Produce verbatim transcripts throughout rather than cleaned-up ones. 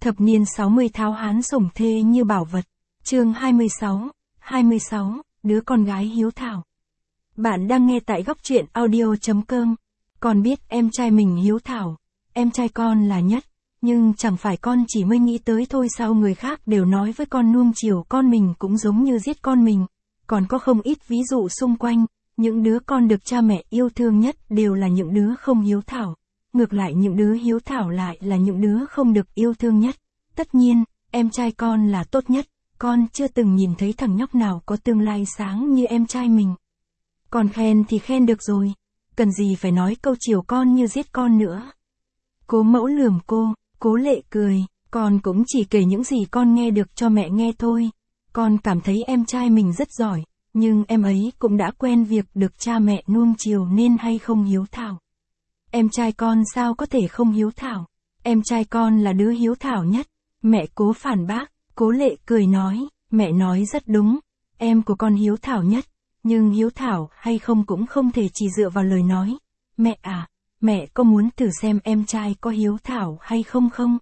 Thập niên sáu mươi tháo hán sủng thê như bảo vật. Chương hai mươi sáu, hai mươi sáu, đứa con gái hiếu thảo. Bạn đang nghe tại góc truyện audio chấm com. Con biết em trai mình hiếu thảo, em trai con là nhất, nhưng chẳng phải con chỉ mới nghĩ tới thôi sao, người khác đều nói với con nuông chiều con mình cũng giống như giết con mình. Còn có không ít ví dụ xung quanh, những đứa con được cha mẹ yêu thương nhất đều là những đứa không hiếu thảo. Ngược lại những đứa hiếu thảo lại là những đứa không được yêu thương nhất. Tất nhiên, em trai con là tốt nhất, con chưa từng nhìn thấy thằng nhóc nào có tương lai sáng như em trai mình. Còn khen thì khen được rồi, cần gì phải nói câu chiều con như giết con nữa. Cố Mẫu lườm cô, Cố Lệ cười, con cũng chỉ kể những gì con nghe được cho mẹ nghe thôi. Con cảm thấy em trai mình rất giỏi, nhưng em ấy cũng đã quen việc được cha mẹ nuông chiều nên hay không hiếu thảo. Em trai con sao có thể không hiếu thảo, em trai con là đứa hiếu thảo nhất. Mẹ Cố phản bác, Cố Lệ cười nói, mẹ nói rất đúng, em của con hiếu thảo nhất, nhưng hiếu thảo hay không cũng không thể chỉ dựa vào lời nói. Mẹ à, mẹ có muốn thử xem em trai có hiếu thảo hay không không?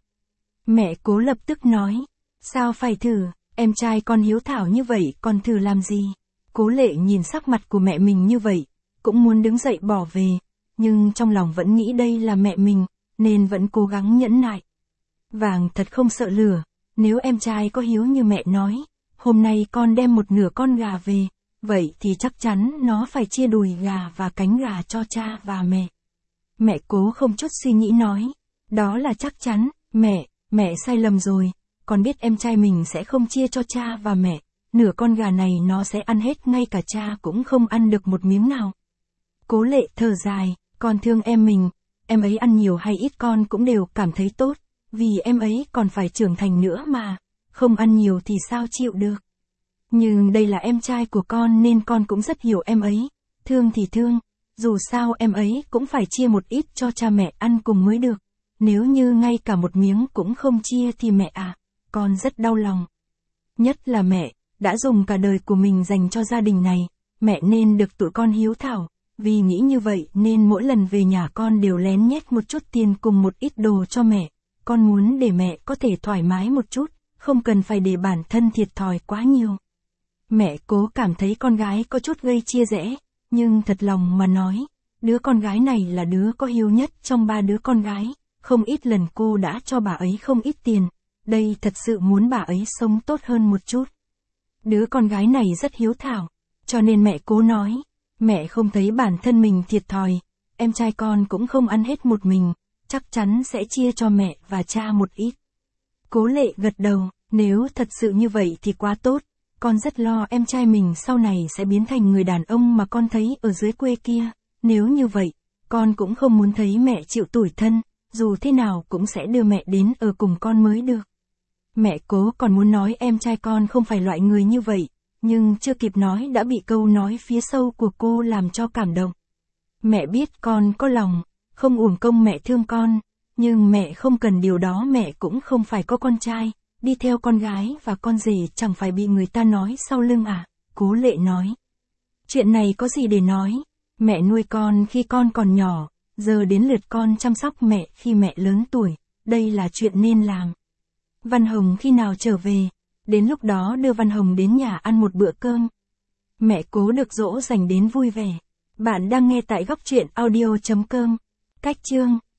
Mẹ Cố lập tức nói, sao phải thử, em trai con hiếu thảo như vậy còn thử làm gì? Cố Lệ nhìn sắc mặt của mẹ mình như vậy, cũng muốn đứng dậy bỏ về, nhưng trong lòng vẫn nghĩ đây là mẹ mình, nên vẫn cố gắng nhẫn nại. Vàng thật không sợ lửa, nếu em trai có hiếu như mẹ nói, hôm nay con đem một nửa con gà về, vậy thì chắc chắn nó phải chia đùi gà và cánh gà cho cha và mẹ. Mẹ Cố không chút suy nghĩ nói, đó là chắc chắn, mẹ, mẹ sai lầm rồi, con biết em trai mình sẽ không chia cho cha và mẹ, nửa con gà này nó sẽ ăn hết, ngay cả cha cũng không ăn được một miếng nào. Cố Lệ thở dài, con thương em mình, em ấy ăn nhiều hay ít con cũng đều cảm thấy tốt, vì em ấy còn phải trưởng thành nữa mà, không ăn nhiều thì sao chịu được. Nhưng đây là em trai của con nên con cũng rất hiểu em ấy, thương thì thương, dù sao em ấy cũng phải chia một ít cho cha mẹ ăn cùng mới được, nếu như ngay cả một miếng cũng không chia thì mẹ à, con rất đau lòng. Nhất là mẹ, đã dùng cả đời của mình dành cho gia đình này, mẹ nên được tụi con hiếu thảo, vì nghĩ như vậy nên mỗi lần về nhà con đều lén nhét một chút tiền cùng một ít đồ cho mẹ, con muốn để mẹ có thể thoải mái một chút, không cần phải để bản thân thiệt thòi quá nhiều. Mẹ Cố cảm thấy con gái có chút gây chia rẽ, nhưng thật lòng mà nói, đứa con gái này là đứa có hiếu nhất trong ba đứa con gái, không ít lần cô đã cho bà ấy không ít tiền, đây thật sự muốn bà ấy sống tốt hơn một chút. Đứa con gái này rất hiếu thảo, cho nên mẹ Cố nói, mẹ không thấy bản thân mình thiệt thòi, em trai con cũng không ăn hết một mình, chắc chắn sẽ chia cho mẹ và cha một ít. Cố Lệ gật đầu, nếu thật sự như vậy thì quá tốt, con rất lo em trai mình sau này sẽ biến thành người đàn ông mà con thấy ở dưới quê kia, nếu như vậy, con cũng không muốn thấy mẹ chịu tủi thân, dù thế nào cũng sẽ đưa mẹ đến ở cùng con mới được. Mẹ Cố còn muốn nói em trai con không phải loại người như vậy, nhưng chưa kịp nói đã bị câu nói phía sau của cô làm cho cảm động. Mẹ biết con có lòng, không uổng công mẹ thương con, nhưng mẹ không cần điều đó, mẹ cũng không phải có con trai, đi theo con gái và con rể chẳng phải bị người ta nói sau lưng à, Cố Lệ nói. Chuyện này có gì để nói, mẹ nuôi con khi con còn nhỏ, giờ đến lượt con chăm sóc mẹ khi mẹ lớn tuổi, đây là chuyện nên làm. Văn Hồng khi nào trở về, đến lúc đó đưa Văn Hồng đến nhà ăn một bữa cơm. Mẹ Cố được dỗ dành đến vui vẻ. Bạn đang nghe tại góc truyện audio chấm com. Cách chương